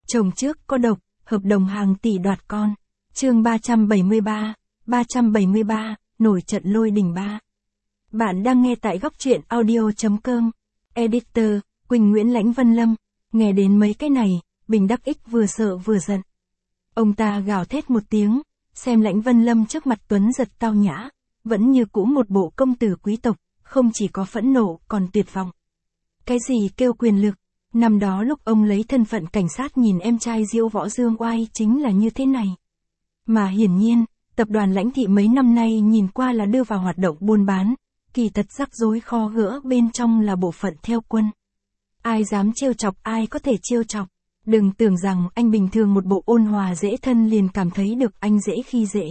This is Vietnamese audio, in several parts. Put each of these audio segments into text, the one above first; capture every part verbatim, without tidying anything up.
Chồng trước có độc, hợp đồng hàng tỷ đoạt con. Chương ba trăm bảy mươi ba, ba trăm bảy mươi ba, nổi trận lôi đình ba. Bạn đang nghe tại góc truyện audio chấm com. Editor, Quỳnh Nguyễn Lãnh Vân Lâm. Nghe đến mấy cái này, Bình Đắc Ích vừa sợ vừa giận. Ông ta gào thét một tiếng, xem Lãnh Vân Lâm trước mặt tuấn giật tao nhã, vẫn như cũ một bộ công tử quý tộc, không chỉ có phẫn nộ còn tuyệt vọng. Cái gì kêu quyền lực? Năm đó lúc ông lấy thân phận cảnh sát nhìn em trai Diễu Võ Dương Oai chính là như thế này. Mà hiển nhiên, tập đoàn Lãnh Thị mấy năm nay nhìn qua là đưa vào hoạt động buôn bán, kỳ thật rắc rối kho gỡ bên trong là bộ phận theo quân. Ai dám trêu chọc ai có thể trêu chọc. Đừng tưởng rằng anh bình thường một bộ ôn hòa dễ thân liền cảm thấy được anh dễ khi dễ.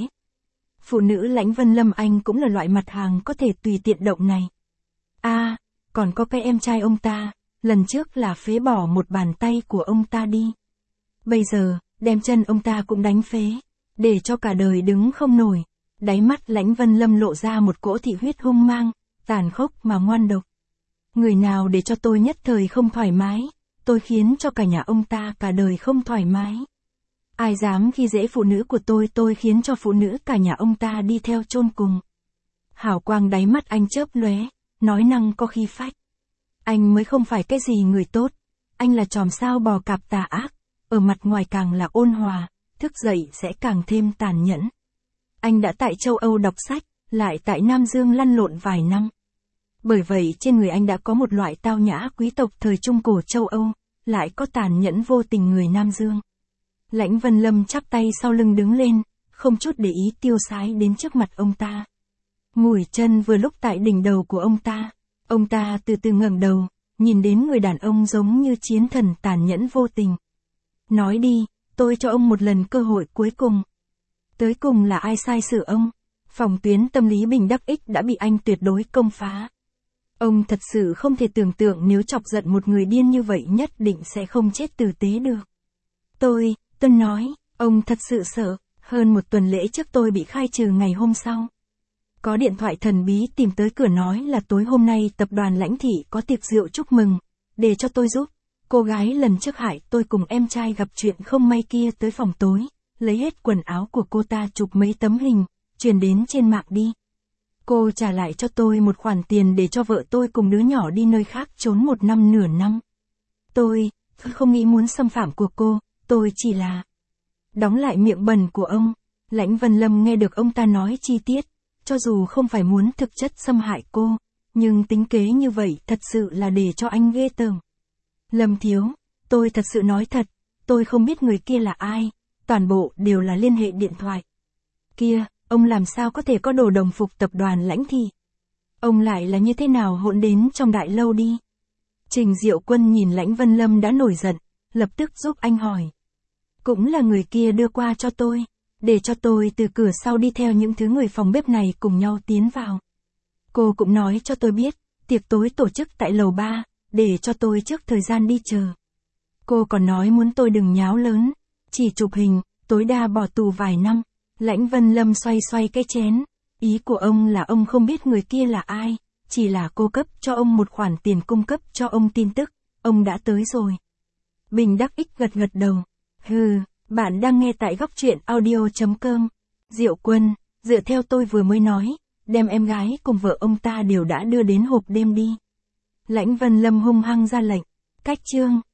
Phụ nữ Lãnh Vân Lâm anh cũng là loại mặt hàng có thể tùy tiện động này. A, à, còn có cái em trai ông ta, lần trước là phế bỏ một bàn tay của ông ta đi. Bây giờ, đem chân ông ta cũng đánh phế, để cho cả đời đứng không nổi. Đáy mắt Lãnh Vân Lâm lộ ra một cỗ thị huyết hung mang, tàn khốc mà ngoan độc. Người nào để cho tôi nhất thời không thoải mái, tôi khiến cho cả nhà ông ta cả đời không thoải mái. Ai dám khi dễ phụ nữ của tôi tôi khiến cho phụ nữ cả nhà ông ta đi theo chôn cùng. Hào quang đáy mắt anh chớp lóe, nói năng có khí phách. Anh mới không phải cái gì người tốt, anh là chòm sao bò cạp tà ác, ở mặt ngoài càng là ôn hòa, thức dậy sẽ càng thêm tàn nhẫn. Anh đã tại châu Âu đọc sách, lại tại Nam Dương lăn lộn vài năm. Bởi vậy trên người anh đã có một loại tao nhã quý tộc thời trung cổ châu Âu, lại có tàn nhẫn vô tình người Nam Dương. Lãnh Vân Lâm chắp tay sau lưng đứng lên, không chút để ý tiêu sái đến trước mặt ông ta. Mũi chân vừa lúc tại đỉnh đầu của ông ta, ông ta từ từ ngẩng đầu, nhìn đến người đàn ông giống như chiến thần tàn nhẫn vô tình. Nói đi, tôi cho ông một lần cơ hội cuối cùng. Tới cùng là ai sai xử ông? Phòng tuyến tâm lý Bình Đắc Ích đã bị anh tuyệt đối công phá. Ông thật sự không thể tưởng tượng nếu chọc giận một người điên như vậy nhất định sẽ không chết tử tế được. Tôi, tôi nói, ông thật sự sợ, hơn một tuần lễ trước tôi bị khai trừ ngày hôm sau. Có điện thoại thần bí tìm tới cửa nói là tối hôm nay tập đoàn Lãnh Thị có tiệc rượu chúc mừng, để cho tôi giúp. Cô gái lần trước hại tôi cùng em trai gặp chuyện không may kia tới phòng tối, lấy hết quần áo của cô ta chụp mấy tấm hình, truyền đến trên mạng đi. Cô trả lại cho tôi một khoản tiền để cho vợ tôi cùng đứa nhỏ đi nơi khác trốn một năm nửa năm. Tôi, không nghĩ muốn xâm phạm của cô, tôi chỉ là... Đóng lại miệng bẩn của ông. Lãnh Vân Lâm nghe được ông ta nói chi tiết, cho dù không phải muốn thực chất xâm hại cô, nhưng tính kế như vậy thật sự là để cho anh ghê tởm. Lâm thiếu, tôi thật sự nói thật, tôi không biết người kia là ai, toàn bộ đều là liên hệ điện thoại. Kia, ông làm sao có thể có đồ đồng phục tập đoàn Lãnh Thị? Ông lại là như thế nào hỗn đến trong đại lâu đi? Trình Diệu Quân nhìn Lãnh Vân Lâm đã nổi giận, lập tức giúp anh hỏi. Cũng là người kia đưa qua cho tôi, để cho tôi từ cửa sau đi theo những thứ người phòng bếp này cùng nhau tiến vào. Cô cũng nói cho tôi biết, tiệc tối tổ chức tại lầu ba, để cho tôi trước thời gian đi chờ. Cô còn nói muốn tôi đừng nháo lớn, chỉ chụp hình, tối đa bỏ tù vài năm. Lãnh Vân Lâm xoay xoay cái chén, ý của ông là ông không biết người kia là ai, chỉ là cô cấp cho ông một khoản tiền cung cấp cho ông tin tức, ông đã tới rồi. Bình Đắc Ích gật gật đầu. Hừ, bạn đang nghe tại góc truyện audio chấm com. Diệu Quân, dựa theo tôi vừa mới nói, đem em gái cùng vợ ông ta đều đã đưa đến hộp đêm đi. Lãnh Vân Lâm hung hăng ra lệnh. Cách chương.